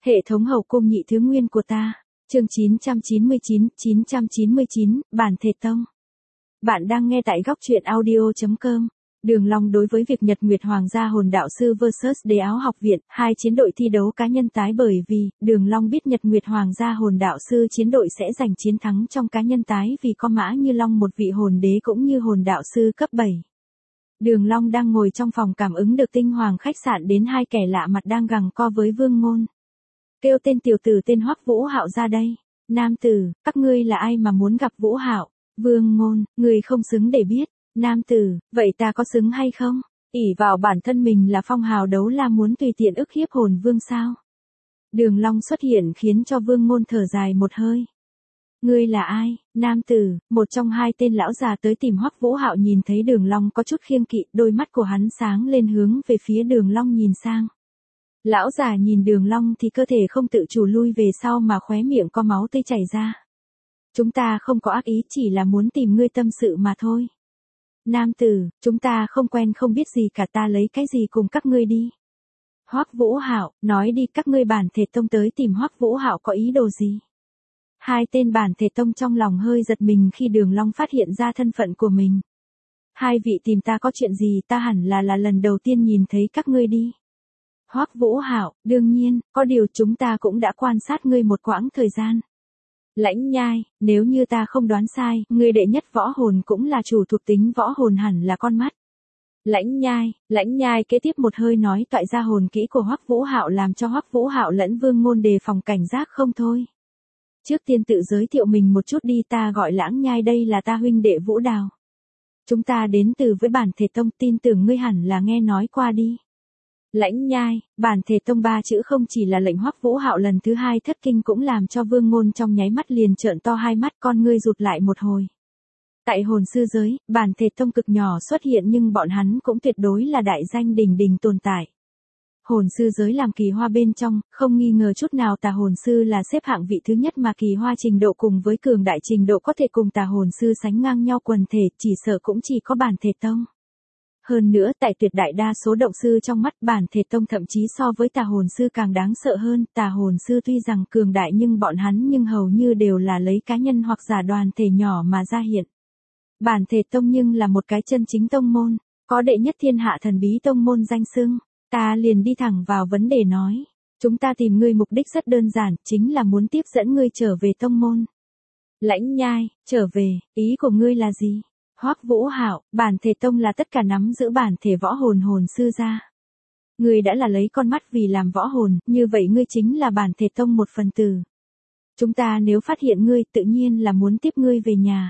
Hệ thống hậu cung nhị thứ nguyên của ta. Chương 999, Bản Thể Tông. Bạn đang nghe tại góc truyện audio.com. Đường Long đối với việc Nhật Nguyệt Hoàng gia hồn đạo sư vs Đế Áo học viện, hai chiến đội thi đấu cá nhân tái bởi vì Đường Long biết Nhật Nguyệt Hoàng gia hồn đạo sư chiến đội sẽ giành chiến thắng trong cá nhân tái vì có Mã Như Long một vị hồn đế cũng như hồn đạo sư cấp 7. Đường Long đang ngồi trong phòng cảm ứng được tinh hoàng khách sạn đến hai kẻ lạ mặt đang giằng co với Vương Ngôn. Kêu tên tiểu tử tên Hoắc Vũ Hạo ra đây. Nam tử, các ngươi là ai mà muốn gặp Vũ Hạo? Vương Ngôn, người không xứng để biết. Nam tử, vậy ta có xứng hay không? Ỷ vào bản thân mình là phong hào đấu la muốn tùy tiện ức hiếp hồn vương sao? Đường Long xuất hiện khiến cho Vương Ngôn thở dài một hơi. Ngươi là ai? Nam tử, một trong hai tên lão già tới tìm Hoắc Vũ Hạo nhìn thấy Đường Long có chút khiêng kỵ, đôi mắt của hắn sáng lên hướng về phía Đường Long nhìn sang. Lão già nhìn Đường Long thì cơ thể không tự chủ lui về sau mà khóe miệng có máu tươi chảy ra. Chúng ta không có ác ý, chỉ là muốn tìm ngươi tâm sự mà thôi. Nam tử, chúng ta không quen không biết gì cả, ta lấy cái gì cùng các ngươi đi. Hoắc Vũ Hạo, nói đi, các ngươi Bản Thể Tông tới tìm Hoắc Vũ Hạo có ý đồ gì? Hai tên Bản Thể Tông trong lòng hơi giật mình khi Đường Long phát hiện ra thân phận của mình. Hai vị tìm ta có chuyện gì? Ta hẳn là lần đầu tiên nhìn thấy các ngươi đi. Hoắc Vũ Hạo, đương nhiên, có điều chúng ta cũng đã quan sát ngươi một quãng thời gian. Lãnh Nhai, nếu như ta không đoán sai, ngươi đệ nhất võ hồn cũng là chủ thuộc tính võ hồn, hẳn là con mắt. Lãnh Nhai kế tiếp một hơi nói toại ra hồn kỹ của Hoắc Vũ Hạo làm cho Hoắc Vũ Hạo lẫn Vương Ngôn đề phòng cảnh giác không thôi. Trước tiên tự giới thiệu mình một chút đi, ta gọi Lãnh Nhai, đây là ta huynh đệ Vũ Đào. Chúng ta đến từ với Bản Thể Tông, tin tưởng ngươi hẳn là nghe nói qua đi. Lãnh Nhai, Bản Thể Tông ba chữ không chỉ là lệnh Hoắc Vũ Hạo lần thứ hai thất kinh cũng làm cho Vương Ngôn trong nháy mắt liền trợn to hai mắt, con ngươi rụt lại một hồi. Tại hồn sư giới, Bản Thể Tông cực nhỏ xuất hiện nhưng bọn hắn cũng tuyệt đối là đại danh đỉnh đỉnh tồn tại. Hồn sư giới làm kỳ hoa bên trong, không nghi ngờ chút nào tà hồn sư là xếp hạng vị thứ nhất, mà kỳ hoa trình độ cùng với cường đại trình độ có thể cùng tà hồn sư sánh ngang nhau quần thể, chỉ sợ cũng chỉ có Bản Thể Tông. Hơn nữa tại tuyệt đại đa số động sư trong mắt, Bản Thể Tông thậm chí so với tà hồn sư càng đáng sợ hơn. Tà hồn sư tuy rằng cường đại nhưng bọn hắn hầu như đều là lấy cá nhân hoặc giả đoàn thể nhỏ mà ra hiện. Bản Thể Tông nhưng là một cái chân chính tông môn, có đệ nhất thiên hạ thần bí tông môn danh xưng. Ta liền đi thẳng vào vấn đề nói, chúng ta tìm ngươi mục đích rất đơn giản, chính là muốn tiếp dẫn ngươi trở về tông môn. Lãnh Nhai, trở về, ý của ngươi là gì? Hoắc Vũ Hạo, Bản Thể Tông là tất cả nắm giữ bản thể võ hồn hồn sư gia. Ngươi đã là lấy con mắt vì làm võ hồn, như vậy ngươi chính là Bản Thể Tông một phần tử. Chúng ta nếu phát hiện ngươi, tự nhiên là muốn tiếp ngươi về nhà.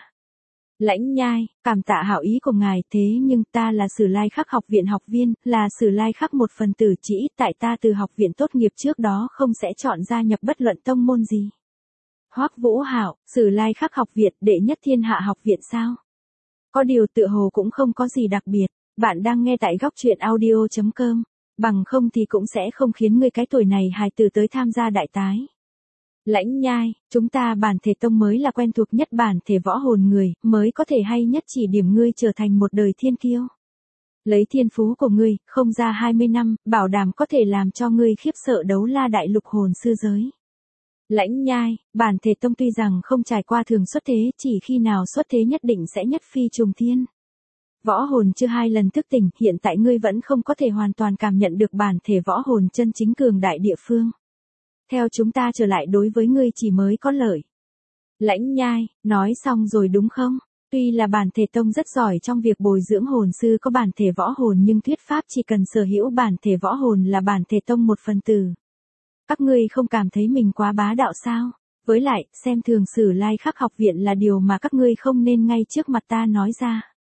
Lãnh Nhai, cảm tạ hảo ý của ngài, thế nhưng ta là Sử Lai Khắc học viện học viên, là Sử Lai Khắc một phần tử, chỉ ít tại ta từ học viện tốt nghiệp trước đó không sẽ chọn gia nhập bất luận tông môn gì. Hoắc Vũ Hạo, Sử Lai Khắc học viện, đệ nhất thiên hạ học viện sao? Có điều tựa hồ cũng không có gì đặc biệt. Bạn đang nghe tại góc truyện audio.com, bằng không thì cũng sẽ không khiến ngươi cái tuổi này hài tử tới tham gia đại tái. Lãnh Nhai, chúng ta Bản Thể Tông mới là quen thuộc nhất bản thể võ hồn người, mới có thể hay nhất chỉ điểm ngươi trở thành một đời thiên kiêu. Lấy thiên phú của ngươi, không ra 20 năm, bảo đảm có thể làm cho ngươi khiếp sợ đấu la đại lục hồn sư giới. Lãnh Nhai, Bản Thể Tông tuy rằng không trải qua thường xuất thế, chỉ khi nào xuất thế nhất định sẽ nhất phi trùng thiên. Võ hồn chưa hai lần thức tỉnh, hiện tại ngươi vẫn không có thể hoàn toàn cảm nhận được bản thể võ hồn chân chính cường đại địa phương. Theo chúng ta trở lại đối với ngươi chỉ mới có lợi. Lãnh Nhai, nói xong rồi đúng không? Tuy là Bản Thể Tông rất giỏi trong việc bồi dưỡng hồn sư có bản thể võ hồn, nhưng thuyết pháp chỉ cần sở hữu bản thể võ hồn là Bản Thể Tông một phần tử. Các ngươi không cảm thấy mình quá bá đạo sao? Với lại, xem thường Sử Lai Khắc học viện là điều mà các ngươi không nên ngay trước mặt ta nói ra.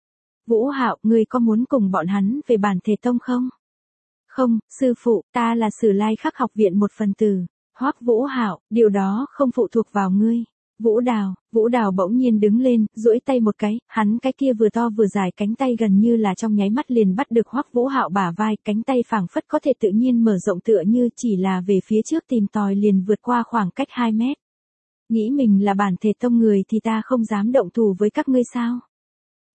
Vũ Hạo, ngươi có muốn cùng bọn hắn về Bản Thể Tông không? Không, sư phụ, ta là Sử Lai Khắc học viện một phần tử. Hoắc Vũ Hạo, điều đó không phụ thuộc vào ngươi. Vũ Đào bỗng nhiên đứng lên, duỗi tay một cái, hắn cái kia vừa to vừa dài cánh tay gần như là trong nháy mắt liền bắt được Hoắc Vũ Hạo bả vai, cánh tay phảng phất có thể tự nhiên mở rộng, tựa như chỉ là về phía trước tìm tòi liền vượt qua khoảng cách 2 mét. Nghĩ mình là Bản Thể Tông người thì ta không dám động thủ với các ngươi sao?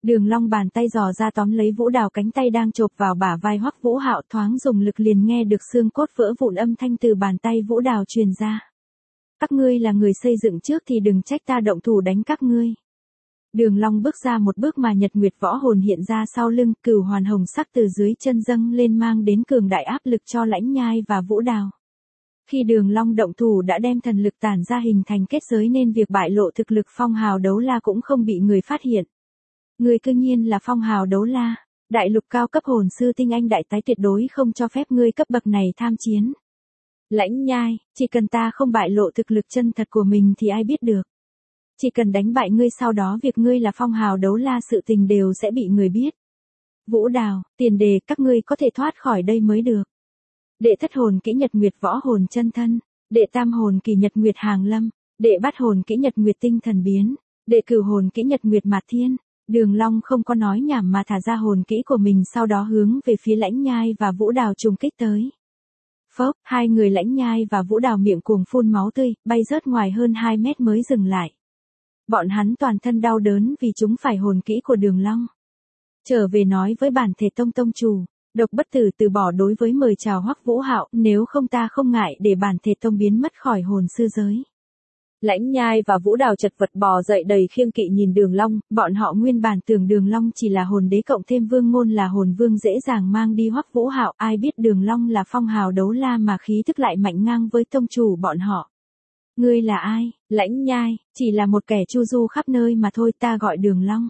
Đường Long bàn tay giò ra tóm lấy Vũ Đào cánh tay đang chộp vào bả vai Hoắc Vũ Hạo, thoáng dùng lực liền nghe được xương cốt vỡ vụn âm thanh từ bàn tay Vũ Đào truyền ra. Các ngươi là người xây dựng trước thì đừng trách ta động thủ đánh các ngươi. Đường Long bước ra một bước mà Nhật Nguyệt võ hồn hiện ra sau lưng, cửu hoàn hồng sắc từ dưới chân dâng lên mang đến cường đại áp lực cho Lãnh Nhai và Vũ Đào. Khi Đường Long động thủ đã đem thần lực tản ra hình thành kết giới nên việc bại lộ thực lực Phong Hào Đấu La cũng không bị người phát hiện. Người cư nhiên là Phong Hào Đấu La, đại lục cao cấp hồn sư tinh anh đại tái tuyệt đối không cho phép ngươi cấp bậc này tham chiến. Lãnh Nhai, chỉ cần ta không bại lộ thực lực chân thật của mình thì ai biết được. Chỉ cần đánh bại ngươi sau đó việc ngươi là Phong Hào Đấu La sự tình đều sẽ bị người biết. Vũ Đào, Tiền Đề, các ngươi có thể thoát khỏi đây mới được. Đệ thất hồn kỹ Nhật Nguyệt võ hồn chân thân, đệ tam hồn kỳ Nhật Nguyệt hàng lâm, đệ bát hồn kỹ Nhật Nguyệt tinh thần biến, đệ cửu hồn kỹ Nhật Nguyệt mạt thiên. Đường Long không có nói nhảm mà thả ra hồn kỹ của mình, sau đó hướng về phía Lãnh Nhai và Vũ Đào trùng kích tới. Phốc, hai người Lãnh Nhai và Vũ Đào miệng cuồng phun máu tươi, bay rớt ngoài hơn 2 mét mới dừng lại. Bọn hắn toàn thân đau đớn vì chúng phải hồn kỹ của Đường Long. Trở về nói với bản thể tông tông chủ, Độc Bất Tử từ bỏ đối với mời chào Hoắc Vũ Hạo, nếu không ta không ngại để bản thể tông biến mất khỏi hồn sư giới. Lãnh Nhai và Vũ Đào chật vật bò dậy đầy khiêng kỵ nhìn Đường Long, bọn họ nguyên bản tưởng Đường Long chỉ là hồn đế cộng thêm Vương Ngôn là hồn vương dễ dàng mang đi Hoắc Vũ Hạo, ai biết Đường Long là Phong Hào Đấu La mà khí tức lại mạnh ngang với tông chủ bọn họ. Ngươi là ai? Lãnh Nhai, chỉ là một kẻ chu du khắp nơi mà thôi, ta gọi Đường Long.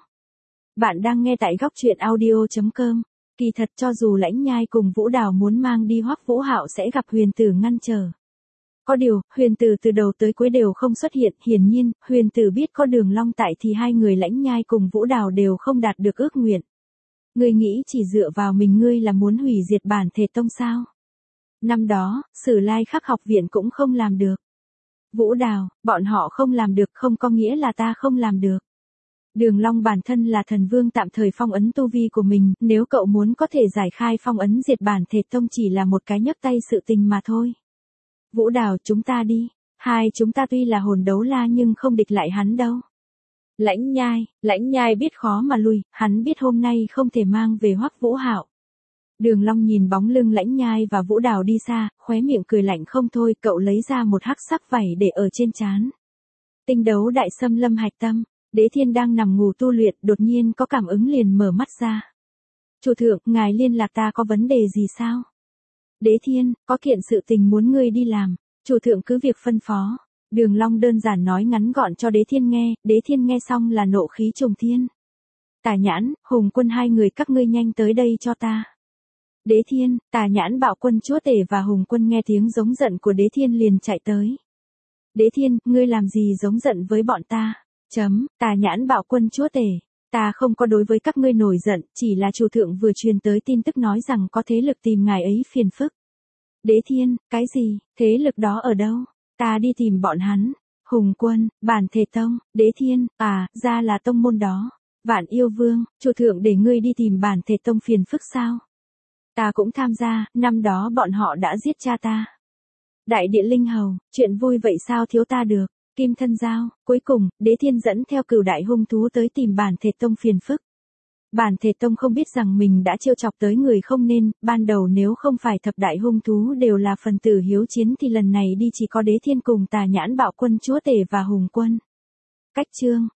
Bạn đang nghe tại góc truyện audio.com. Kỳ thật cho dù Lãnh Nhai cùng Vũ Đào muốn mang đi Hoắc Vũ Hạo sẽ gặp Huyền Tử ngăn trở. Có điều, Huyền Tử từ đầu tới cuối đều không xuất hiện, hiển nhiên, Huyền Tử biết có Đường Long tại thì hai người Lãnh Nhai cùng Vũ Đào đều không đạt được ước nguyện. Ngươi nghĩ chỉ dựa vào mình ngươi là muốn hủy diệt bản thể tông sao? Năm đó, Sử Lai Khắc học viện cũng không làm được. Vũ Đào, bọn họ không làm được không có nghĩa là ta không làm được. Đường Long bản thân là thần vương tạm thời phong ấn tu vi của mình, nếu cậu muốn có thể giải khai phong ấn diệt bản thể tông chỉ là một cái nhấc tay sự tình mà thôi. Vũ Đào, chúng ta đi, hai chúng ta tuy là hồn đấu la nhưng không địch lại hắn đâu. Lãnh Nhai biết khó mà lui, hắn biết hôm nay không thể mang về Hoắc Vũ Hạo. Đường Long nhìn bóng lưng Lãnh Nhai và Vũ Đào đi xa, khóe miệng cười lạnh không thôi, cậu lấy ra một hắc sắc vảy để ở trên trán. Tinh đấu đại xâm lâm hạch tâm, Đế Thiên đang nằm ngủ tu luyện, đột nhiên có cảm ứng liền mở mắt ra. Chủ thượng, ngài liên lạc ta có vấn đề gì sao? Đế Thiên, có kiện sự tình muốn ngươi đi làm, chủ thượng cứ việc phân phó. Đường Long đơn giản nói ngắn gọn cho Đế Thiên nghe, Đế Thiên nghe xong là nộ khí trùng thiên. Tà Nhãn, Hùng Quân hai người các ngươi nhanh tới đây cho ta. Đế Thiên, Tà Nhãn Bạo Quân chúa tể và Hùng Quân nghe tiếng giống giận của Đế Thiên liền chạy tới. Đế Thiên, ngươi làm gì giống giận với bọn ta? Tà Nhãn Bạo Quân chúa tể, ta không có đối với các ngươi nổi giận, chỉ là chủ thượng vừa truyền tới tin tức nói rằng có thế lực tìm ngài ấy phiền phức. Đế Thiên, cái gì, thế lực đó ở đâu? Ta đi tìm bọn hắn. Hùng Quân, bản thể tông, Đế Thiên, ra là tông môn đó. Vạn Yêu Vương, chủ thượng để ngươi đi tìm bản thể tông phiền phức sao? Ta cũng tham gia, năm đó bọn họ đã giết cha ta. Đại địa linh hầu, chuyện vui vậy sao thiếu ta được? Kim Thân Giao, cuối cùng, Đế Thiên dẫn theo cửu đại hung thú tới tìm bản thể tông phiền phức. Bản thể tông không biết rằng mình đã trêu chọc tới người không nên, ban đầu nếu không phải thập đại hung thú đều là phần tử hiếu chiến thì lần này đi chỉ có Đế Thiên cùng Tà Nhãn Bạo Quân chúa tể và Hùng Quân. Cách chương